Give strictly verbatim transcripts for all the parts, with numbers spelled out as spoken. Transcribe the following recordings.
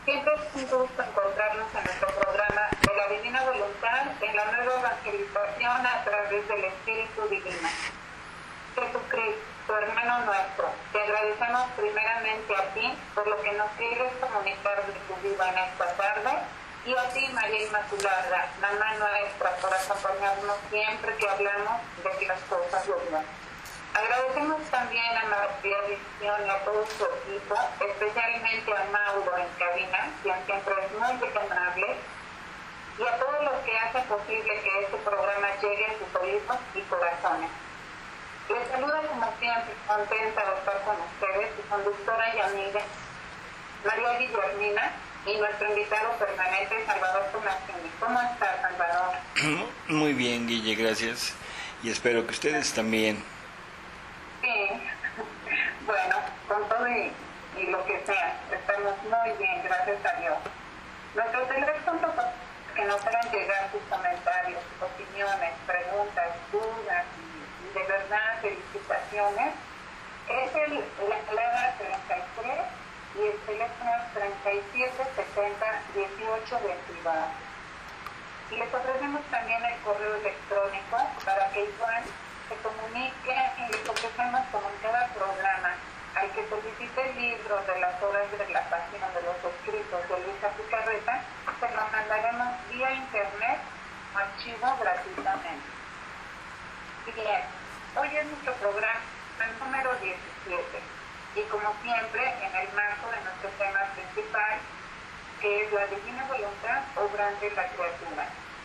Siempre es un gusto encontrarnos en nuestro programa de la Divina Voluntad en la nueva evangelización a través del Espíritu Divino. Jesucristo, hermano nuestro, te agradecemos primeramente a ti por lo que nos quieres comunicar de tu vida en esta tarde, y a ti, María Inmaculada, Mamá nuestra, por acompañarnos siempre que hablamos de las cosas de Dios. Agradecemos también a María Visión y a todo su equipo, especialmente a Mauro en cabina, quien siempre es muy amable, y a todos los que hacen posible que este programa llegue a sus oídos y corazones. Les saluda como siempre, contenta de estar con ustedes, su conductora y amiga María Guillermina, y nuestro invitado permanente, Salvador Tomasini. ¿Cómo estás, Salvador? Muy bien, Guille, gracias, y espero que ustedes también. Sí, bueno, con todo y, y lo que sea, estamos muy bien, gracias a Dios. Nuestro teléfono para que nos hagan llegar sus comentarios, sus opiniones, preguntas, dudas y, y de verdad felicitaciones es el, la palabra treinta y tres y el teléfono es treinta y siete setenta dieciocho veintidós. Y les ofrecemos también el correo electrónico para que igual se comunique y les ofrecemos como en cada programa al que solicite el libro de las obras de la pasión de los escritos de Luisa Picarreta, se lo mandaremos vía internet o archivo gratuitamente. Bien, hoy es nuestro programa el número diecisiete y como siempre en el marco de nuestro tema principal, que es la divina voluntad obrante en la criatura.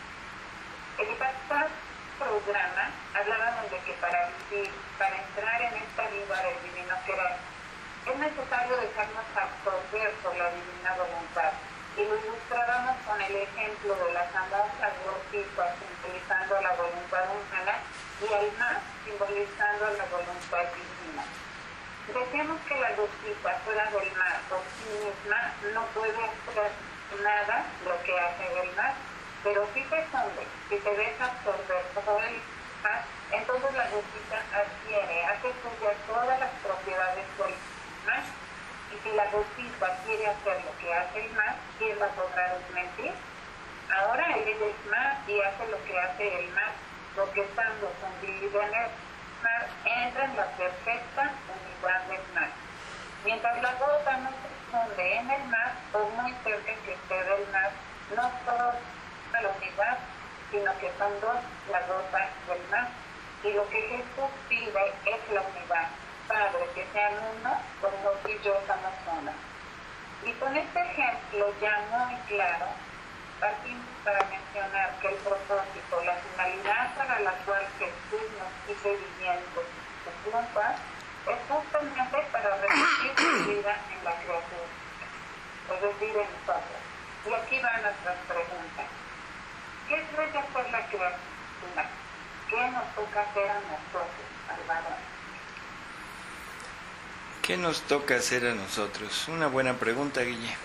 El pasado programa hablábamos de que para vivir, para entrar en esta vida del divino querer, es necesario dejarnos absorber por la divina voluntad, y lo ilustrábamos con el ejemplo de las famosas gotitas simbolizando la voluntad humana y el mar simbolizando la voluntad divina. Decíamos que la gotita fuera del mar por sí misma no puede hacer nada lo que hace el mar, pero si te funde, si te deja absorber todo el mar, entonces la gotita adquiere, hace suya todas las propiedades del mar. Y si la gotita quiere hacer lo que hace el mar, ¿quién la podrá desmentir? Ahora él es el mar y hace lo que hace el mar, porque estando fundido en el mar, entra en la perfecta unidad del mar. Mientras la gota no se funde en el mar, o muy cerca que esté del mar, no solo la unidad, sino que son dos las gotas del mar. Y lo que Jesús pide es la unidad. Padre, que sean uno, como tú y yo somos uno. Y con este ejemplo ya muy claro, partimos para mencionar que el propósito, la finalidad para la cual Jesús nos quiso viviendo su culpa, es justamente para repetir su vida en la criatura, es decir, en nosotros. Y aquí van nuestras preguntas. ¿Qué debe hacer la criatura? ¿Qué nos toca hacer a nosotros, Salvador? ¿Qué nos toca hacer a nosotros? Una buena pregunta, Guille.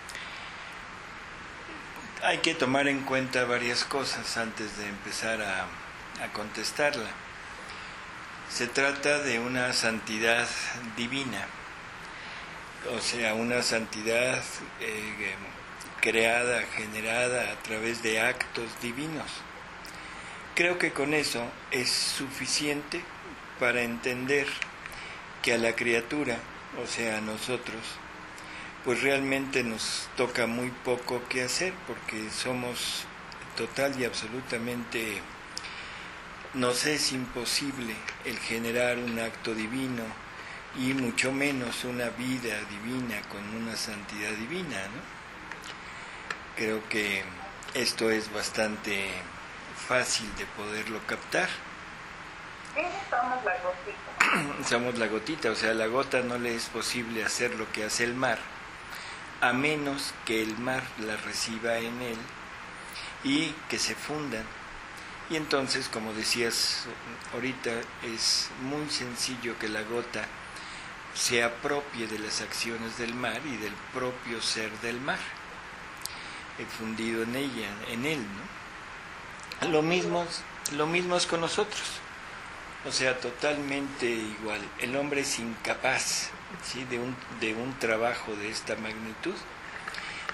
Hay que tomar en cuenta varias cosas antes de empezar a, a contestarla. Se trata de una santidad divina, o sea, una santidad eh, creada, generada a través de actos divinos. Creo que con eso es suficiente para entender que a la criatura, o sea, a nosotros, pues realmente nos toca muy poco que hacer, porque somos total y absolutamente, nos es imposible el generar un acto divino y mucho menos una vida divina con una santidad divina, ¿no? Creo que esto es bastante fácil de poderlo captar. Somos la gotita. Somos la gotita, o sea, a la gota no le es posible hacer lo que hace el mar, a menos que el mar la reciba en él y que se fundan. Y entonces, como decías ahorita, es muy sencillo que la gota se apropie de las acciones del mar y del propio ser del mar, fundido en ella, en él, ¿no? Lo mismo, lo mismo es con nosotros. O sea, totalmente igual. El hombre es incapaz, ¿sí?, de un, de un trabajo de esta magnitud.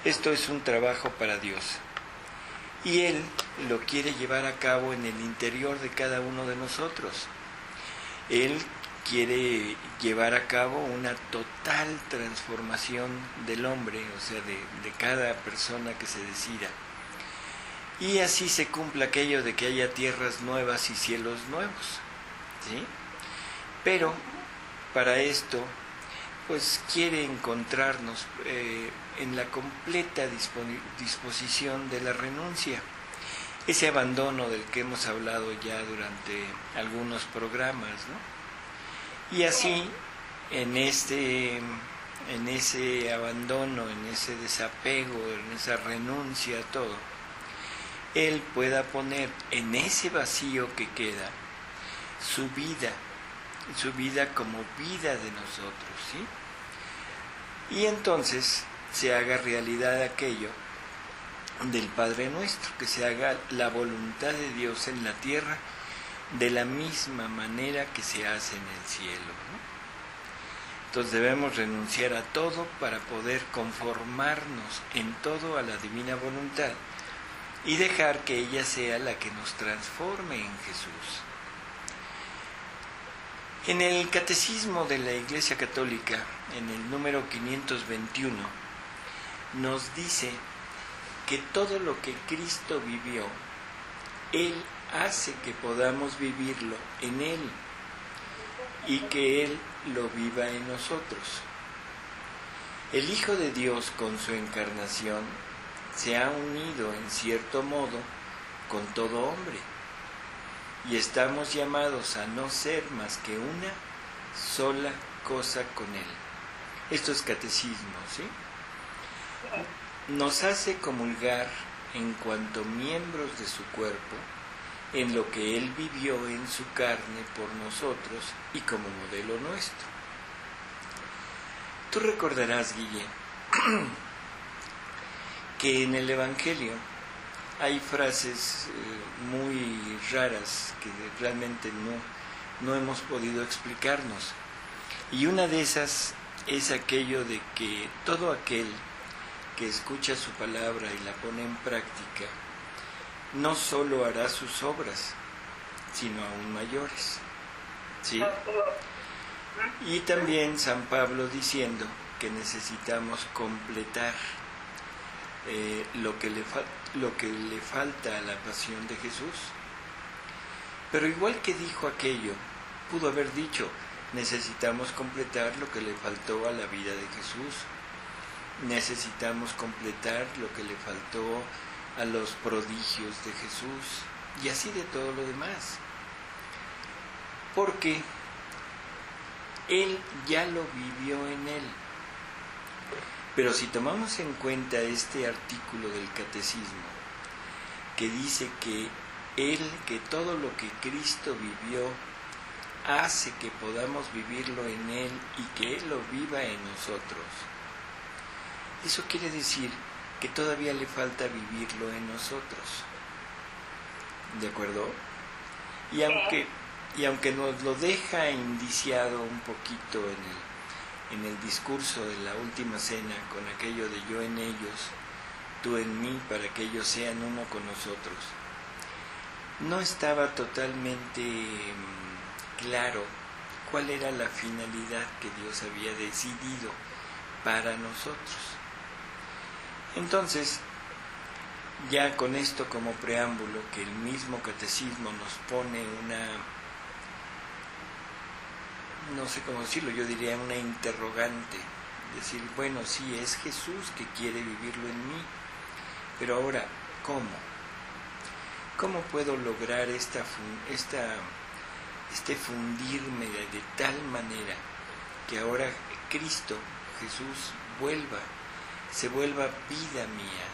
Esto es un trabajo para Dios. Y Él lo quiere llevar a cabo en el interior de cada uno de nosotros. Él quiere llevar a cabo una total transformación del hombre, o sea, de, de cada persona que se decida. Y así se cumple aquello de que haya tierras nuevas y cielos nuevos, ¿sí? Pero para esto, pues quiere encontrarnos eh, en la completa disposición de la renuncia, ese abandono del que hemos hablado ya durante algunos programas, ¿no? Y así, en este, en ese abandono, en ese desapego, en esa renuncia a todo, Él pueda poner en ese vacío que queda su vida, su vida como vida de nosotros, ¿sí? Y entonces se haga realidad aquello del Padre Nuestro, que se haga la voluntad de Dios en la tierra de la misma manera que se hace en el cielo, ¿no? Entonces debemos renunciar a todo para poder conformarnos en todo a la divina voluntad y dejar que ella sea la que nos transforme en Jesús. En el Catecismo de la Iglesia Católica, en el número quinientos veintiuno, nos dice que todo lo que Cristo vivió, Él hace que podamos vivirlo en Él y que Él lo viva en nosotros. El Hijo de Dios, con su encarnación, se ha unido en cierto modo con todo hombre y estamos llamados a no ser más que una sola cosa con Él. Esto es catecismo, ¿sí? Nos hace comulgar en cuanto miembros de su cuerpo en lo que Él vivió en su carne por nosotros y como modelo nuestro. Tú recordarás, Guille, que en el Evangelio hay frases eh, muy raras que realmente no, no hemos podido explicarnos. Y una de esas es aquello de que todo aquel que escucha su palabra y la pone en práctica, no solo hará sus obras, sino aún mayores, ¿sí? Y también San Pablo diciendo que necesitamos completar eh, lo que le fa- lo que le falta a la pasión de Jesús. Pero igual que dijo aquello, pudo haber dicho, necesitamos completar lo que le faltó a la vida de Jesús. Necesitamos completar lo que le faltó a los prodigios de Jesús y así de todo lo demás. Porque Él ya lo vivió en Él. Pero si tomamos en cuenta este artículo del Catecismo, que dice que Él, que todo lo que Cristo vivió, hace que podamos vivirlo en Él y que Él lo viva en nosotros, eso quiere decir que todavía le falta vivirlo en nosotros. ¿De acuerdo? Y aunque, y aunque nos lo deja indiciado un poquito en el, en el discurso de la última cena, con aquello de yo en ellos, tú en mí, para que ellos sean uno con nosotros, no estaba totalmente claro cuál era la finalidad que Dios había decidido para nosotros. Entonces, ya con esto como preámbulo, que el mismo catecismo nos pone una, no sé cómo decirlo, yo diría una interrogante, decir, bueno, sí, es Jesús que quiere vivirlo en mí, pero ahora, ¿cómo? ¿Cómo puedo lograr esta, esta, este fundirme de, de tal manera que ahora Cristo, Jesús, vuelva, se vuelva vida mía,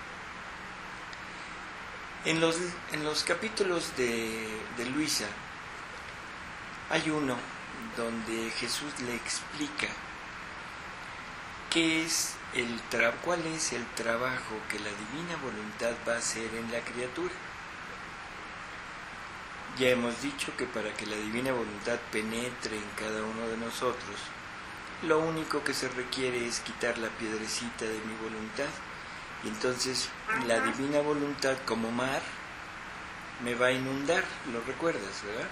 ¿no? En los, en los capítulos de, de Luisa hay uno donde Jesús le explica qué es el tra- cuál es el trabajo que la divina voluntad va a hacer en la criatura. Ya hemos dicho que para que la divina voluntad penetre en cada uno de nosotros, lo único que se requiere es quitar la piedrecita de mi voluntad Y entonces la divina voluntad como mar me va a inundar, lo recuerdas, ¿verdad?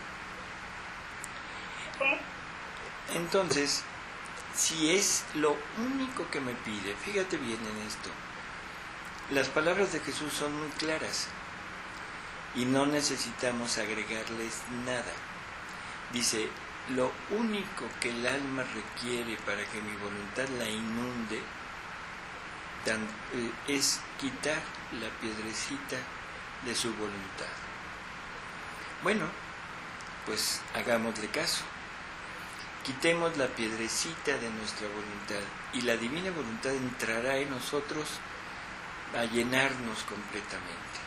Sí. Entonces, si es lo único que me pide, fíjate bien en esto, las palabras de Jesús son muy claras y no necesitamos agregarles nada. Dice, lo único que el alma requiere para que mi voluntad la inunde tan, eh, es quitar la piedrecita de su voluntad. Bueno, pues hagámosle caso. Quitemos la piedrecita de nuestra voluntad y la divina voluntad entrará en nosotros a llenarnos completamente.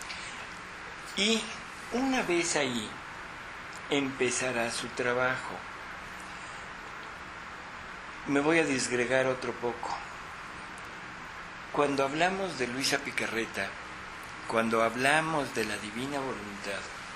Y una vez ahí empezará su trabajo. Me voy a disgregar otro poco. Cuando hablamos de Luisa Picarreta, cuando hablamos de la divina voluntad,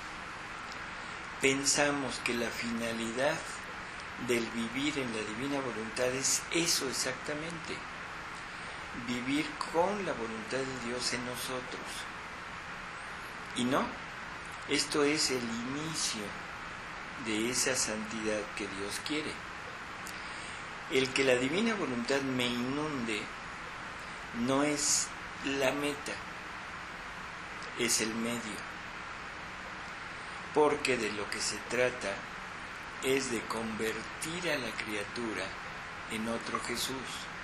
pensamos que la finalidad del vivir en la divina voluntad es eso exactamente, vivir con la voluntad de Dios en nosotros. Y no, esto es el inicio de esa santidad que Dios quiere. El que la divina voluntad me inunde no es la meta, es el medio, porque de lo que se trata es de convertir a la criatura en otro Jesús.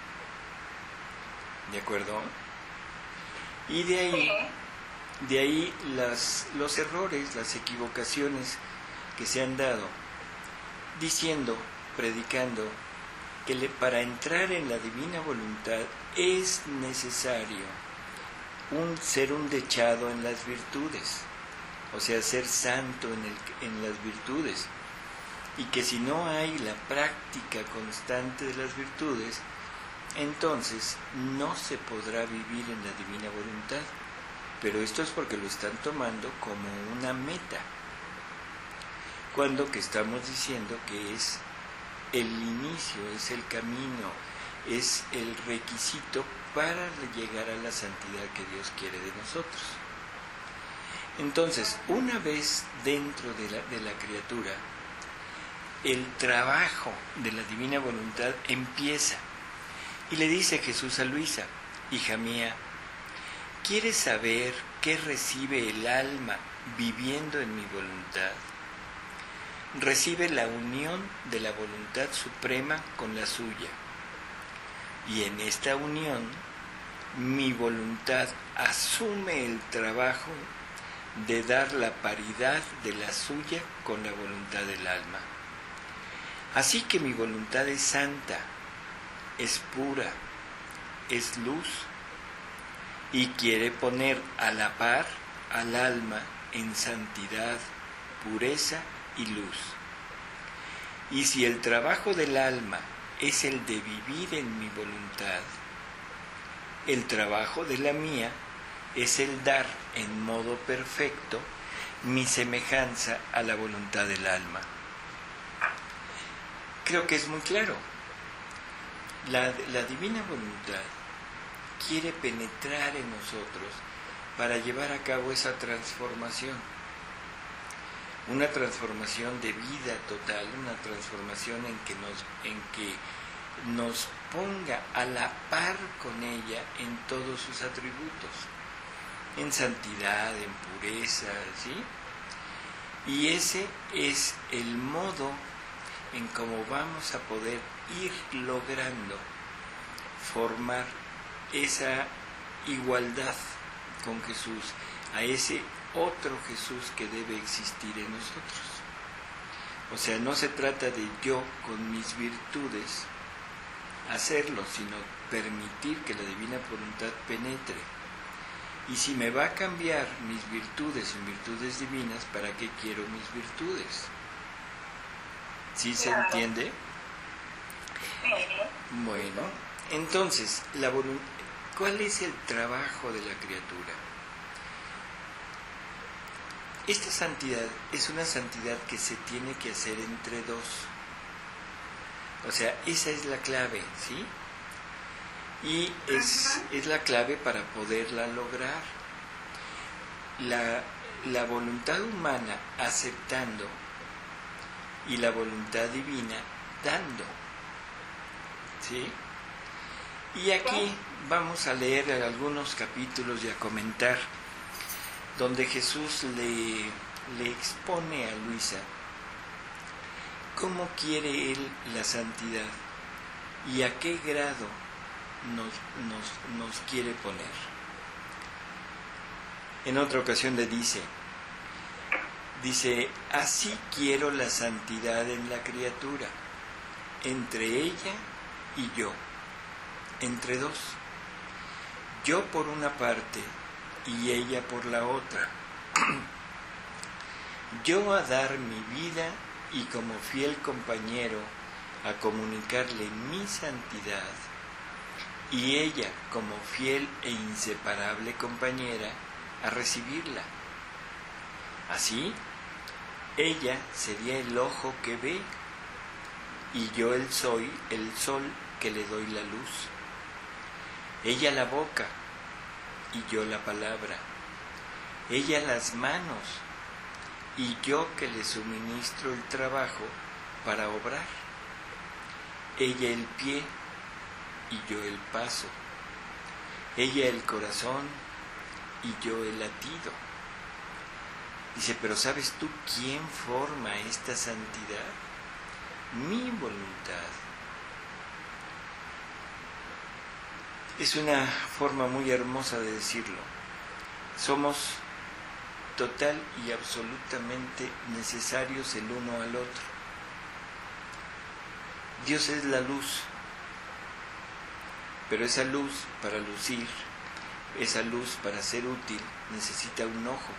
¿De acuerdo? Y de ahí, de ahí las, los errores, las equivocaciones que se han dado, diciendo, predicando, que le, para entrar en la divina voluntad es necesario un, ser un dechado en las virtudes, o sea, ser santo en, el, en las virtudes. Y que si no hay la práctica constante de las virtudes, entonces no se podrá vivir en la divina voluntad. Pero esto es porque lo están tomando como una meta, cuando que estamos diciendo que es el inicio, es el camino, es el requisito para llegar a la santidad que Dios quiere de nosotros. Entonces, una vez dentro de la, de la criatura, el trabajo de la divina voluntad empieza. Y le dice Jesús a Luisa, hija mía, ¿quieres saber qué recibe el alma viviendo en mi voluntad? Recibe la unión de la voluntad suprema con la suya. Y en esta unión, mi voluntad asume el trabajo de dar la paridad de la suya con la voluntad del alma. Así que mi voluntad es santa, es pura, es luz, y quiere poner a la par al alma en santidad, pureza y luz. Y si el trabajo del alma es el de vivir en mi voluntad, el trabajo de la mía es el dar en modo perfecto mi semejanza a la voluntad del alma. Creo que es muy claro. La, la divina voluntad quiere penetrar en nosotros para llevar a cabo esa transformación. Una transformación de vida total, una transformación en que nos, en que nos ponga a la par con ella en todos sus atributos, en santidad, en pureza, ¿sí? Y ese es el modo en cómo vamos a poder ir logrando formar esa igualdad con Jesús, a ese otro Jesús que debe existir en nosotros. O sea, no se trata de yo con mis virtudes hacerlo, sino permitir que la divina voluntad penetre. Y si me va a cambiar mis virtudes en virtudes divinas, ¿para qué quiero mis virtudes? ¿Sí se Claro. entiende? Sí. Bueno, entonces, la volun- ¿cuál es el trabajo de la criatura? Esta santidad es una santidad que se tiene que hacer entre dos. O sea, esa es la clave, ¿sí? Y es, es la clave para poderla lograr. La, la voluntad humana aceptando y la voluntad divina dando. ¿Sí? Y aquí vamos a leer algunos capítulos y a comentar donde Jesús le, le expone a Luisa cómo quiere Él la santidad y a qué grado nos, nos, nos quiere poner. En otra ocasión le dice, dice, así quiero la santidad en la criatura, entre ella y yo, entre dos, yo por una parte y ella por la otra, yo a dar mi vida y como fiel compañero a comunicarle mi santidad, y ella como fiel e inseparable compañera a recibirla. Así, ella sería el ojo que ve, y yo el soy el sol que le doy la luz. Ella la boca, y yo la palabra. Ella las manos, y yo que le suministro el trabajo para obrar. Ella el pie, y yo el paso. Ella el corazón, y yo el latido. Dice, pero ¿sabes tú quién forma esta santidad? Mi voluntad. Es una forma muy hermosa de decirlo. Somos total y absolutamente necesarios el uno al otro. Dios es la luz, pero esa luz para lucir, esa luz para ser útil, necesita un ojo.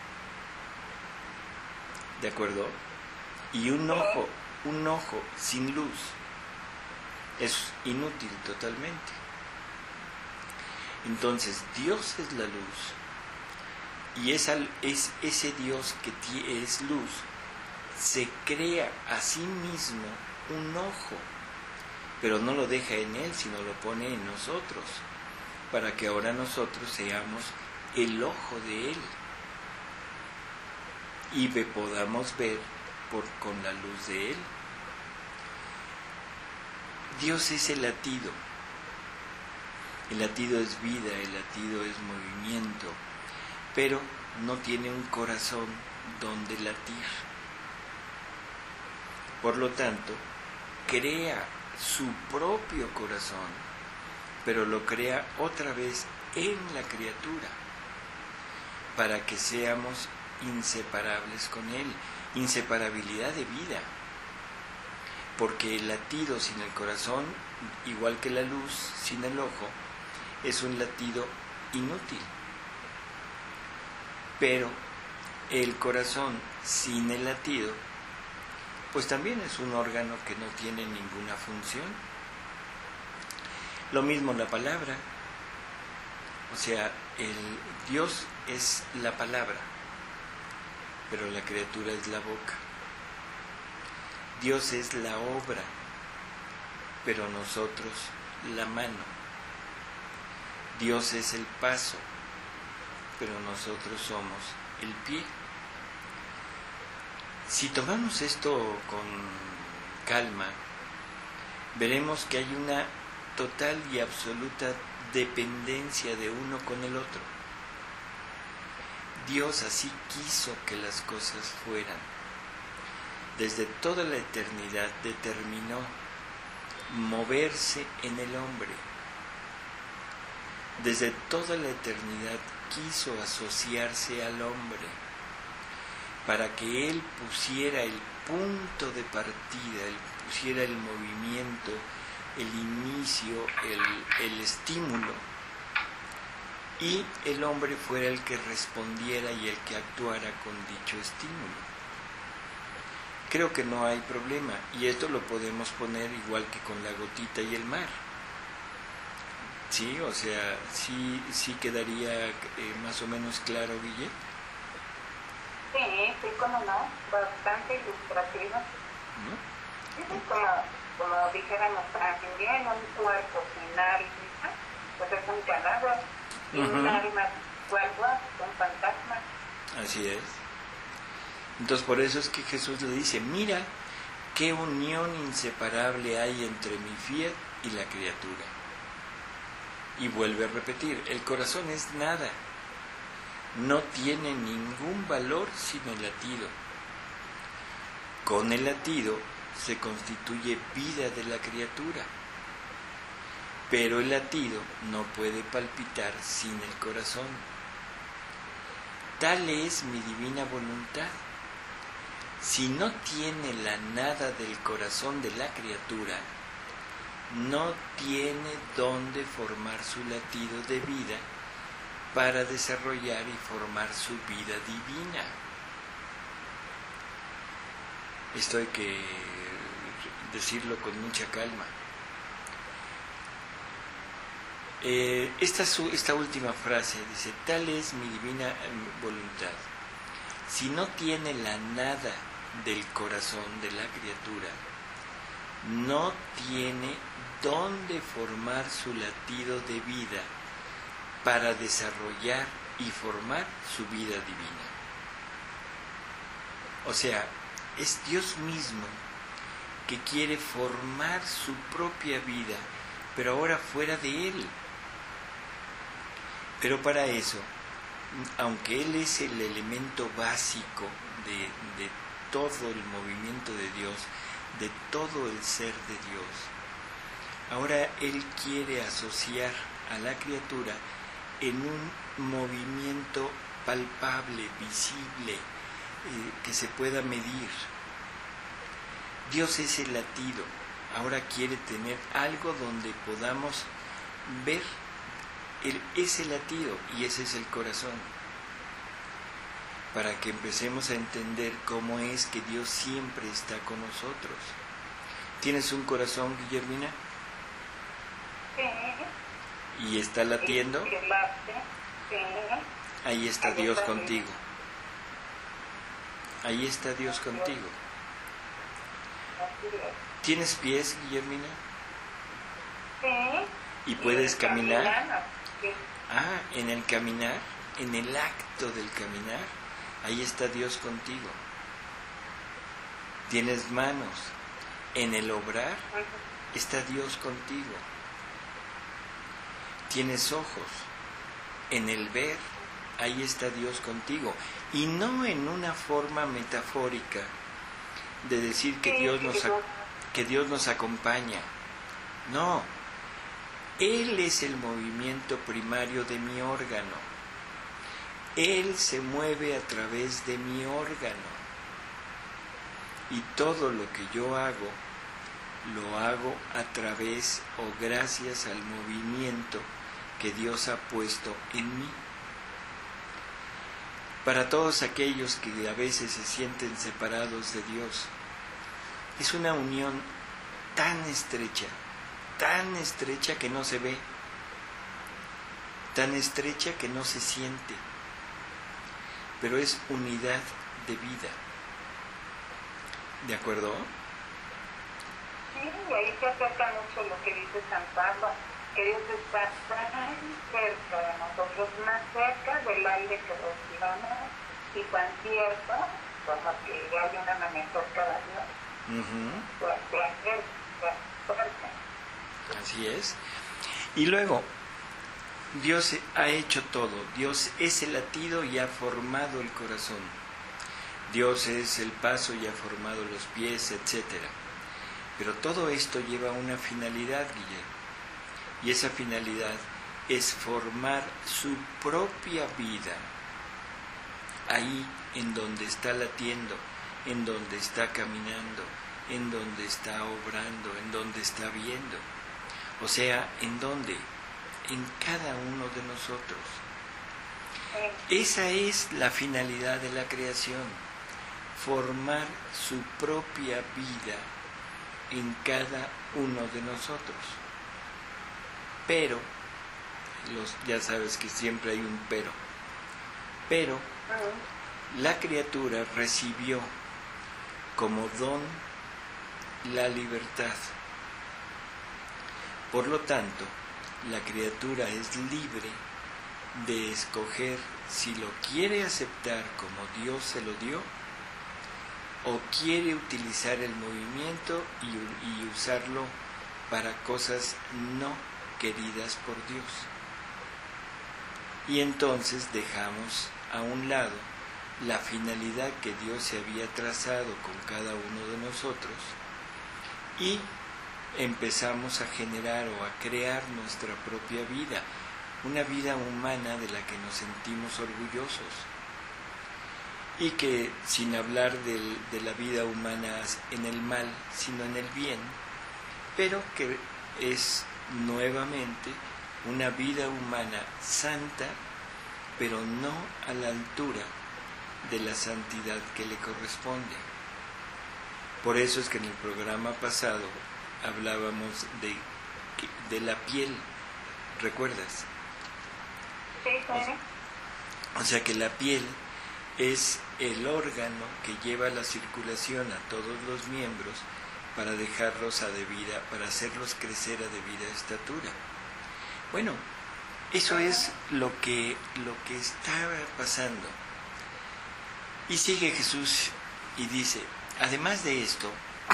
¿De acuerdo? Y un ojo, un ojo sin luz es inútil totalmente. Entonces, Dios es la luz, y esa, es ese Dios que es luz, se crea a sí mismo un ojo, pero no lo deja en Él, sino lo pone en nosotros, para que ahora nosotros seamos el ojo de Él, y podamos ver por, con la luz de Él. Dios es el latido. El latido es vida, el latido es movimiento, pero no tiene un corazón donde latir. Por lo tanto, crea su propio corazón, pero lo crea otra vez en la criatura, para que seamos inseparables con Él, inseparabilidad de vida, porque el latido sin el corazón, igual que la luz sin el ojo, es un latido inútil. Pero el corazón sin el latido, pues también es un órgano que no tiene ninguna función. Lo mismo la palabra, o sea, el Dios es la palabra, pero la criatura es la boca. Dios es la obra, pero nosotros la mano. Dios es el paso, pero nosotros somos el pie. Si tomamos esto con calma, veremos que hay una total y absoluta dependencia de uno con el otro. Dios así quiso que las cosas fueran. Desde toda la eternidad determinó moverse en el hombre. Desde toda la eternidad quiso asociarse al hombre para que él pusiera el punto de partida, él pusiera el movimiento, el inicio, el, el estímulo, y el hombre fuera el que respondiera y el que actuara con dicho estímulo. Creo que no hay problema, y esto lo podemos poner igual que con la gotita y el mar. Sí, o sea, sí, sí quedaría eh, más o menos claro, Guille. Sí, sí, como no, bastante ilustrativo. ¿No? Es como, como dijéramos también, un cuerpo final, pues es un cadáver y uh-huh. un alma guagua, un fantasma. Así es. Entonces por eso es que Jesús le dice, mira qué unión inseparable hay entre mi fiat y la criatura. Y vuelve a repetir, el corazón es nada, no tiene ningún valor sino el latido. Con el latido se constituye vida de la criatura, pero el latido no puede palpitar sin el corazón. Tal es mi divina voluntad. Si no tiene la nada del corazón de la criatura, no tiene dónde formar su latido de vida para desarrollar y formar su vida divina. Esto hay que decirlo con mucha calma. Eh, esta, esta última frase dice, tal es mi divina voluntad. Si no tiene la nada del corazón de la criatura, no tiene dónde formar su latido de vida para desarrollar y formar su vida divina. O sea, es Dios mismo que quiere formar su propia vida, pero ahora fuera de Él. Pero para eso, aunque Él es el elemento básico de, de todo el movimiento de Dios, de todo el ser de Dios, ahora Él quiere asociar a la criatura en un movimiento palpable, visible, eh, que se pueda medir. Dios es el latido, ahora quiere tener algo donde podamos ver el, ese latido, y ese es el corazón, para que empecemos a entender cómo es que Dios siempre está con nosotros. ¿Tienes un corazón, Guillermina? Sí. ¿Y está latiendo? Sí, late. Sí. Ahí está Ahí Dios está contigo. Ahí está Dios contigo. Así es. ¿Tienes pies, Guillermina? Sí. ¿Y puedes caminar? Caminando, sí. Ah, en el caminar, en el acto del caminar, ahí está Dios contigo. Tienes manos, en el obrar está Dios contigo. Tienes ojos, en el ver, ahí está Dios contigo. Y no en una forma metafórica de decir que Dios nos, que Dios nos acompaña. No, Él es el movimiento primario de mi órgano. Él se mueve a través de mi órgano. Y todo lo que yo hago, lo hago a través o gracias al movimiento que Dios ha puesto en mí. Para todos aquellos que a veces se sienten separados de Dios, es una unión tan estrecha, tan estrecha que no se ve, tan estrecha que no se siente, pero es unidad de vida. ¿De acuerdo? Sí, y ahí se acerca mucho lo que dice San Pablo, que Dios está tan cerca de nosotros, más cerca del aire que respiramos, y tan cierto como que hay un amanecer cada día. Uh-huh. Pues se acerca, se acerca. Así es. Y luego, Dios ha hecho todo. Dios es el latido y ha formado el corazón. Dios es el paso y ha formado los pies, etcétera. Pero todo esto lleva una finalidad, Guillermo. Y esa finalidad es formar su propia vida ahí en donde está latiendo, en donde está caminando, en donde está obrando, en donde está viendo. O sea, ¿en dónde? En cada uno de nosotros. Esa es la finalidad de la creación, formar su propia vida en cada uno de nosotros. Pero, los, ya sabes que siempre hay un pero, pero la criatura recibió como don la libertad. Por lo tanto, la criatura es libre de escoger si lo quiere aceptar como Dios se lo dio o quiere utilizar el movimiento y, y usarlo para cosas no queridas por Dios. Y entonces dejamos a un lado la finalidad que Dios se había trazado con cada uno de nosotros y empezamos a generar o a crear nuestra propia vida, una vida humana de la que nos sentimos orgullosos y que, sin hablar del, de la vida humana en el mal, sino en el bien, pero que es nuevamente una vida humana santa, pero no a la altura de la santidad que le corresponde. Por eso es que en el programa pasado hablábamos de, de la piel, ¿recuerdas? Sí, claro. O sea que la piel es el órgano que lleva la circulación a todos los miembros para dejarlos a debida, para hacerlos crecer a debida estatura. Bueno, eso es lo que, lo que estaba pasando. Y sigue Jesús y dice, además de esto,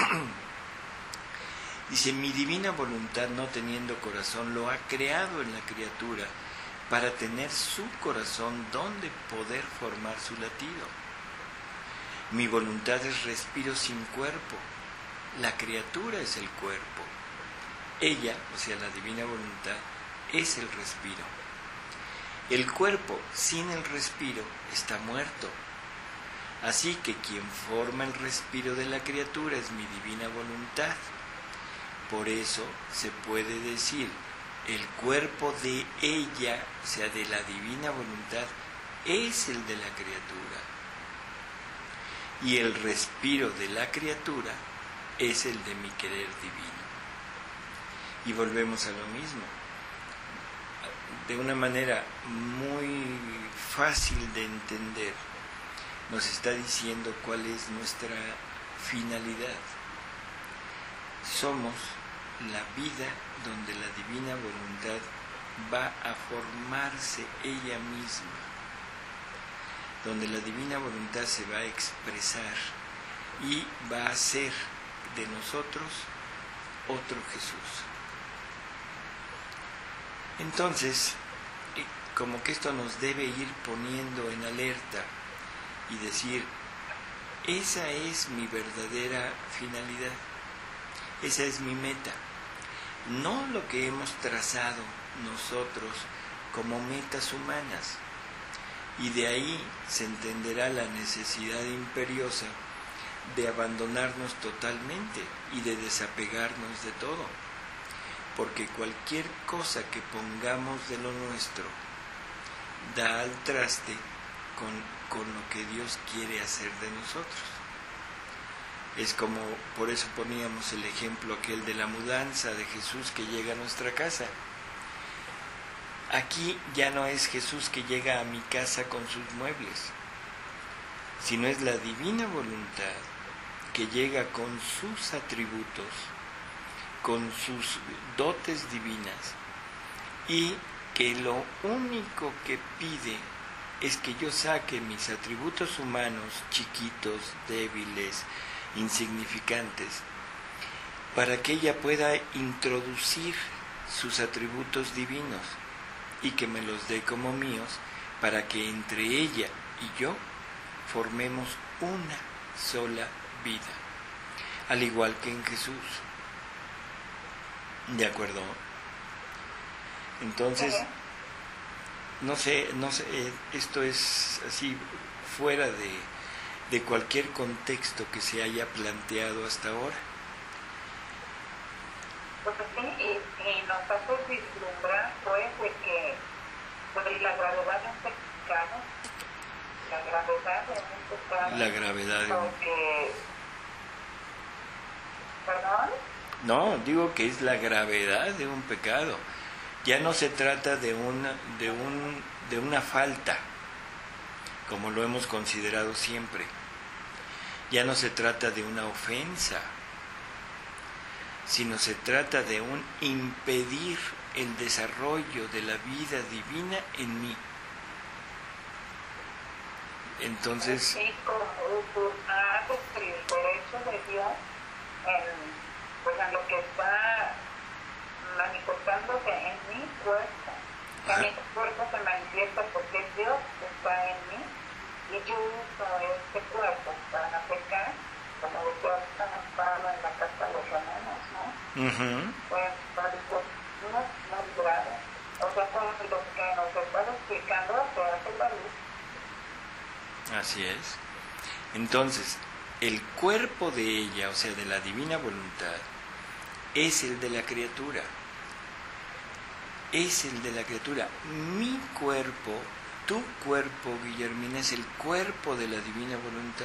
dice, mi divina voluntad, no teniendo corazón, lo ha creado en la criatura para tener su corazón donde poder formar su latido. Mi voluntad es respiro sin cuerpo, la criatura es el cuerpo. Ella, o sea, la divina voluntad, es el respiro. El cuerpo sin el respiro está muerto. Así que quien forma el respiro de la criatura es mi divina voluntad. Por eso se puede decir, el cuerpo de ella, o sea, de la divina voluntad, es el de la criatura. Y el respiro de la criatura es el de mi querer divino. Y volvemos a lo mismo. De una manera muy fácil de entender, nos está diciendo cuál es nuestra finalidad. Somos la vida donde la divina voluntad va a formarse ella misma, donde la divina voluntad se va a expresar y va a ser de nosotros otro Jesús. Entonces, como que esto nos debe ir poniendo en alerta y decir, esa es mi verdadera finalidad, esa es mi meta, no lo que hemos trazado nosotros como metas humanas. Y de ahí se entenderá la necesidad imperiosa de abandonarnos totalmente y de desapegarnos de todo, porque cualquier cosa que pongamos de lo nuestro da al traste con, con lo que Dios quiere hacer de nosotros. Es como, por eso poníamos el ejemplo aquel de la mudanza de Jesús que llega a nuestra casa. Aquí ya no es Jesús que llega a mi casa con sus muebles, sino es la divina voluntad que llega con sus atributos, con sus dotes divinas, y que lo único que pide es que yo saque mis atributos humanos chiquitos, débiles, insignificantes, para que ella pueda introducir sus atributos divinos y que me los dé como míos, para que entre ella y yo formemos una sola vida, al igual que en Jesús. ¿De acuerdo? Entonces, no sé, no sé, esto es así fuera de, de cualquier contexto que se haya planteado hasta ahora. Pues sí, y, y nos hace vislumbrar pues de que pues, la gravedad de un pecado, la gravedad de un pecado, La gravedad de un... porque, ¿perdón? No, digo que es la gravedad de un pecado. Ya no se trata de una, de un, de una falta, como lo hemos considerado siempre. Ya no se trata de una ofensa, sino se trata de un impedir el desarrollo de la vida divina en mí. Entonces, sí, como tú haces el derecho de Dios en, pues en lo que está manifestándose en mi cuerpo. Que mi cuerpo se manifiesta porque Dios está en mí y yo uso este cuerpo para pecar, como decía San Pablo en la carta de los Romanos, ¿no? uh-huh. Pues para no muy grave. O sea, con lo que nos está explicando se hace la luz. Así es. Entonces, el cuerpo de ella, o sea, de la divina voluntad, es el de la criatura. Es el de la criatura. Mi cuerpo, tu cuerpo, Guillermina, es el cuerpo de la divina voluntad.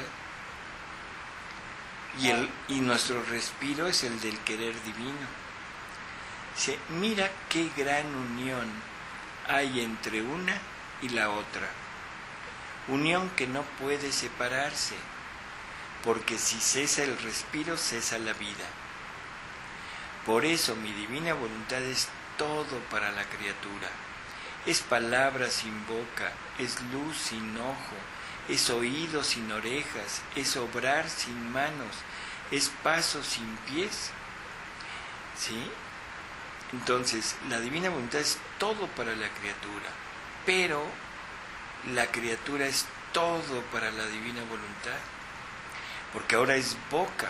Y, el, y nuestro respiro es el del querer divino. Se, mira qué gran unión hay entre una y la otra. Unión que no puede separarse, porque si cesa el respiro, cesa la vida. Por eso mi divina voluntad es todo para la criatura. Es palabra sin boca, es luz sin ojo, es oído sin orejas, es obrar sin manos, es paso sin pies. ¿Sí? Entonces, la divina voluntad es todo para la criatura, pero la criatura es todo para la divina voluntad, porque ahora es boca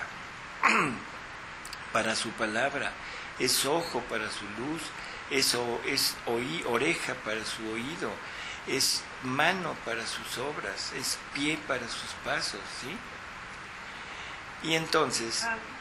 para su palabra, es ojo para su luz, es, o, es oí, oreja para su oído, es mano para sus obras, es pie para sus pasos, ¿sí? Y entonces,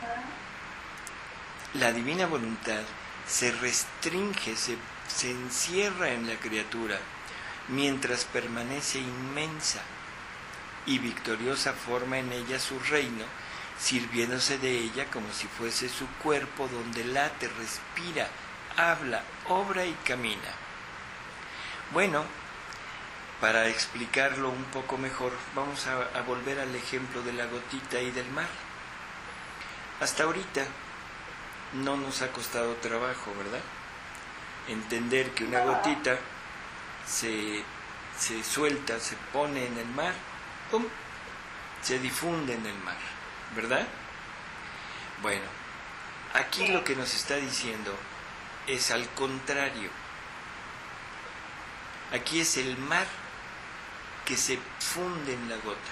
la divina voluntad se restringe, se, se encierra en la criatura, mientras permanece inmensa y victoriosa forma en ella su reino, sirviéndose de ella como si fuese su cuerpo donde late, respira, habla, obra y camina. Bueno, para explicarlo un poco mejor, vamos a, a volver al ejemplo de la gotita y del mar. Hasta ahorita no nos ha costado trabajo, ¿verdad? Entender que una gotita se, se suelta, se pone en el mar, ¡pum!, se difunde en el mar, ¿verdad? Bueno, aquí lo que nos está diciendo es al contrario. Aquí es el mar que se funde en la gota.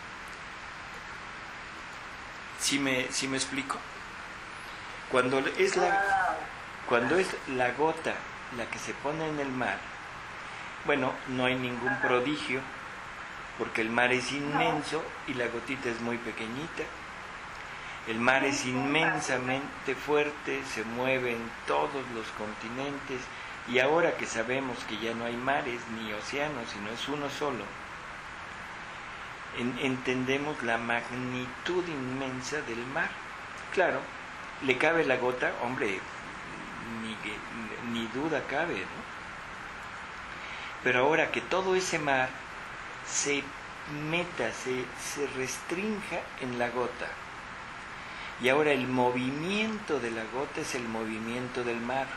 ¿Sí me, sí me explico? Cuando es la, cuando es la gota la que se pone en el mar, bueno, no hay ningún prodigio, porque el mar es inmenso y la gotita es muy pequeñita. El mar es inmensamente fuerte, se mueve en todos los continentes, y ahora que sabemos que ya no hay mares ni océanos, sino es uno solo, en, entendemos la magnitud inmensa del mar. Claro, le cabe la gota, hombre, ni, ni duda cabe, ¿no? Pero ahora que todo ese mar se meta, se, se restrinja en la gota, y ahora el movimiento de la gota es el movimiento del mar.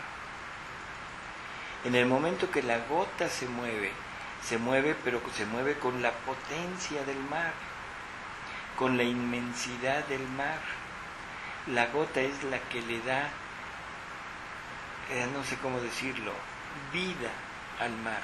En el momento que la gota se mueve, se mueve, pero se mueve con la potencia del mar, con la inmensidad del mar. La gota es la que le da, eh, no sé cómo decirlo, vida al mar.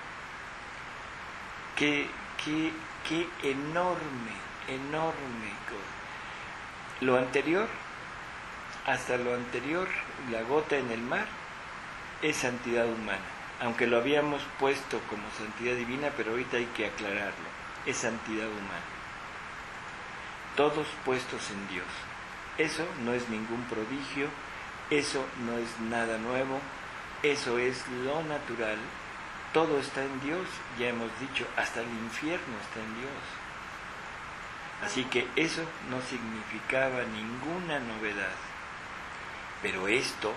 Qué, qué, qué enorme, enorme cosa. Lo anterior, hasta lo anterior, la gota en el mar, es santidad humana. Aunque lo habíamos puesto como santidad divina, pero ahorita hay que aclararlo. Es santidad humana. Todos puestos en Dios. Eso no es ningún prodigio, eso no es nada nuevo, eso es lo natural. Todo está en Dios, ya hemos dicho, hasta el infierno está en Dios. Así que eso no significaba ninguna novedad. Pero esto,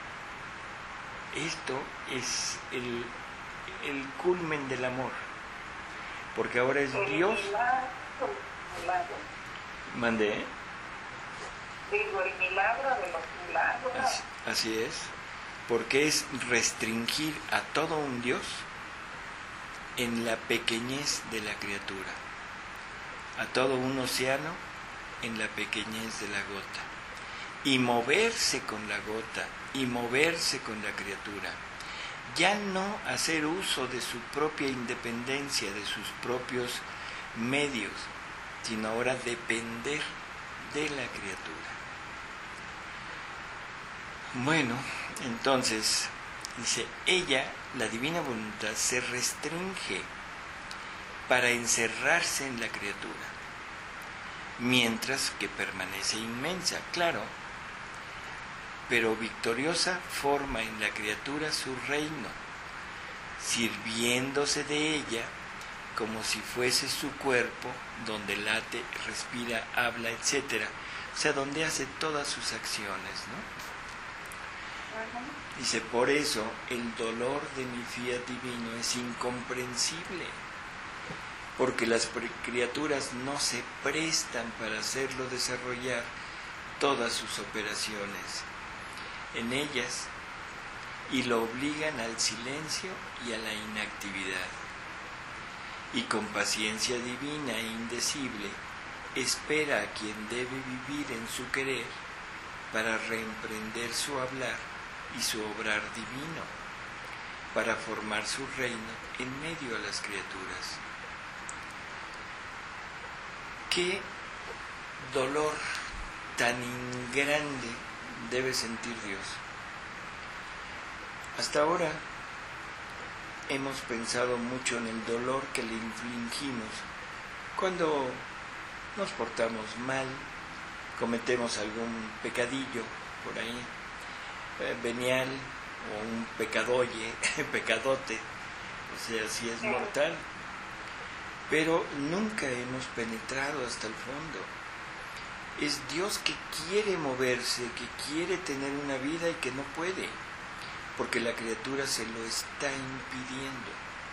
esto es el, el culmen del amor. Porque ahora es Dios. Mandé. Digo, el milagro de los milagros. Así, así es. porque es restringir a todo un Dios en la pequeñez de la criatura, a todo un océano en la pequeñez de la gota, y moverse con la gota, y moverse con la criatura, ya no hacer uso de su propia independencia, de sus propios medios, sino ahora depender de la criatura. Bueno, entonces, dice, ella, la divina voluntad, se restringe para encerrarse en la criatura, mientras que permanece inmensa, claro, pero victoriosa forma en la criatura su reino, sirviéndose de ella como si fuese su cuerpo, donde late, respira, habla, etcétera, o sea, donde hace todas sus acciones, ¿no? Dice, por eso el dolor de mi fiat divino es incomprensible, porque las criaturas no se prestan para hacerlo desarrollar todas sus operaciones en ellas y lo obligan al silencio y a la inactividad. Y con paciencia divina e indecible espera a quien debe vivir en su querer para reemprender su hablar y su obrar divino, para formar su reino en medio de las criaturas. ¿Qué dolor tan grande debe sentir Dios? Hasta ahora hemos pensado mucho en el dolor que le infligimos cuando nos portamos mal, cometemos algún pecadillo por ahí, eh, venial o un pecadoye, pecadote, o sea, si es mortal, pero nunca hemos penetrado hasta el fondo. Es Dios que quiere moverse, que quiere tener una vida y que no puede, porque la criatura se lo está impidiendo.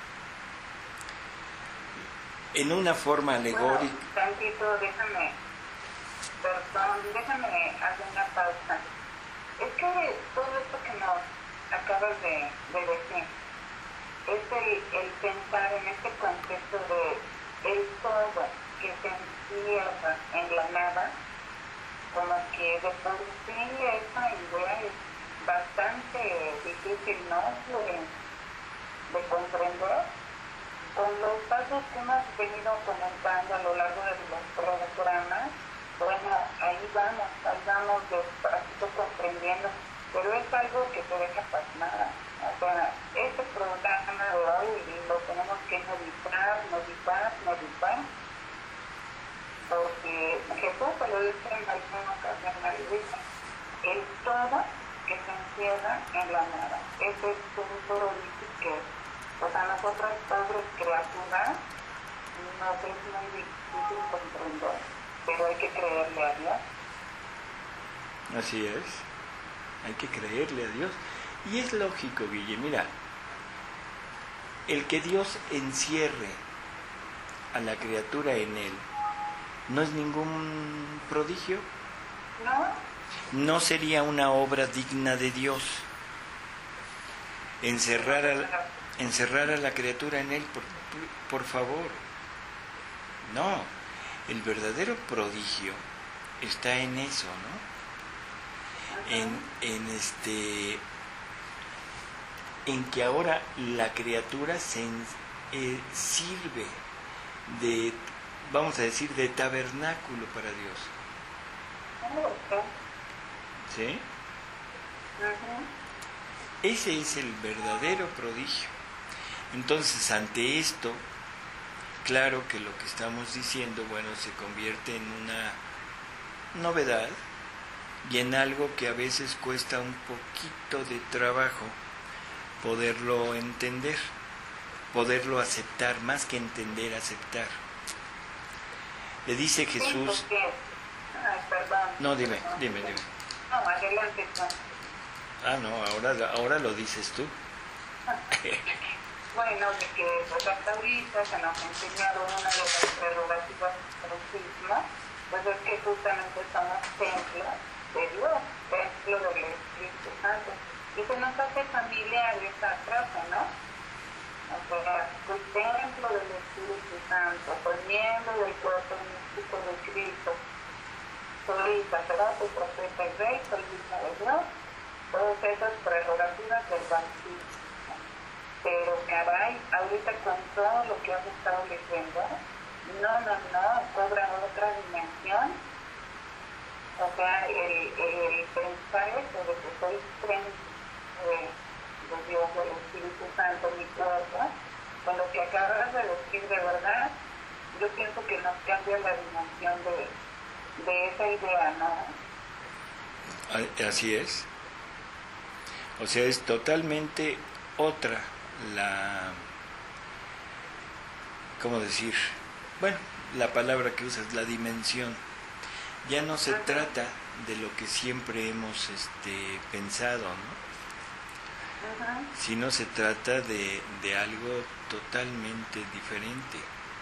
En una forma alegórica... Bueno, tantito, déjame, perdón, déjame hacer una pausa. Es que todo esto que nos acabas de, de decir, es el, el pensar en este concepto de el todo que se encierra en la nada, como que de por sí esa idea es bastante difícil, ¿no?, de, de comprender. Con los pasos que hemos venido comentando a lo largo de los programas, bueno, ahí vamos, ahí vamos despacito comprendiendo, pero es algo que te deja pasmada. O sea, este programa de hoy lo tenemos que meditar, meditar, meditar, porque Jesús se lo dice en alguna ocasión, dice, el todo que se encierra en la nada. Ese es un todo que, pues a nosotros, pobres criaturas, nos es muy difícil comprender, pero hay que creerle a Dios. Así es, hay que creerle a Dios. Y es lógico, Guille, mira, el que Dios encierre a la criatura en él, ¿no es ningún prodigio? ¿No? No sería una obra digna de Dios encerrar a, encerrar a la criatura en él, por, por favor. No, el verdadero prodigio está en eso, ¿no? En, en este, en que ahora la criatura se eh, sirve de, vamos a decir, de tabernáculo para Dios. ¿Sí? Uh-huh. Ese es el verdadero prodigio. Entonces, ante esto, claro que lo que estamos diciendo, bueno, se convierte en una novedad y en algo que a veces cuesta un poquito de trabajo poderlo entender, poderlo aceptar, más que entender, aceptar. Le dice Jesús... Sí, porque... Ay, perdón. No, dime, dime, dime. No, adelante. Ah, no, ahora, ahora lo dices tú. Bueno, de que pues hasta ahorita se nos ha enseñado una de las prerrogativas del bautismo, pues es que justamente somos templos de Dios, templo del Espíritu Santo. Y se nos hace familiar esa frase, ¿no? O sea, pues templo del Espíritu Santo, pues miembro del cuerpo místico de Cristo, soy sacerdote, profeta y rey, soy hija de Dios, todas esas prerrogativas del bautismo. Pero caray, ahorita con todo lo que hemos estado leyendo, no, no, no, cobra otra dimensión. O sea, el, el pensar eso de que soy frente de, de Dios, del Espíritu Santo, mi cuerpo, con lo que acabas de decir de verdad, yo pienso que nos cambia la dimensión de, de esa idea, ¿no? Así es. O sea, es totalmente otra la... ¿Cómo decir? Bueno, la palabra que usas, la dimensión. Ya no se uh-huh. trata de lo que siempre hemos este, pensado, ¿no? Uh-huh. Sino se trata de, de algo totalmente diferente.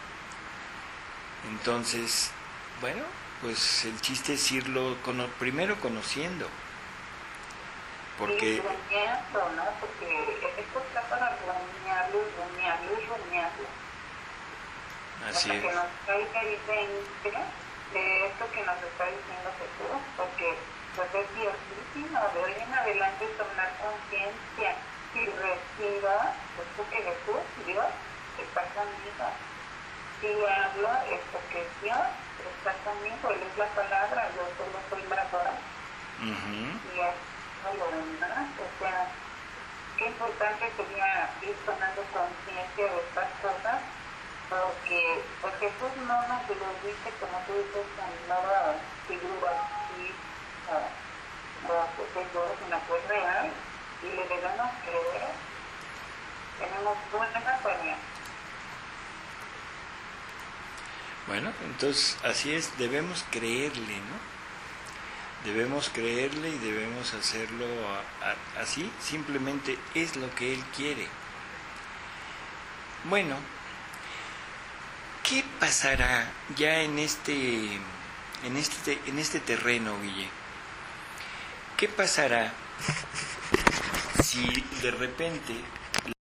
Entonces, bueno, pues el chiste es irlo cono- primero conociendo. Porque... Sí, rumiando, ¿no? Porque esto está para rumiarlo, rumiarlo y rumiarlo. Así Hasta es. que nos caiga el veinte de esto que nos está diciendo Jesús, porque pues es diosísimo, de hoy en adelante tomar conciencia y reciba, pues porque Jesús, Dios, está conmigo. Si hablo es porque Dios está conmigo, Él es la palabra, yo solo soy la voz. Uh-huh. Y es lo demás, o sea, qué importante sería ir tomando conciencia de estas cosas, porque pues Jesús no nos lo dice, como tú dices, con nuevas figuras así, o que Dios es una cosa real, y le debemos creer. Tenemos buena tarea. Bueno, entonces así es, debemos creerle, ¿no? Debemos creerle y debemos hacerlo a, a, así, simplemente es lo que Él quiere. Bueno, ¿qué pasará ya en este, en este, en este terreno, Guille? ¿Qué pasará si de repente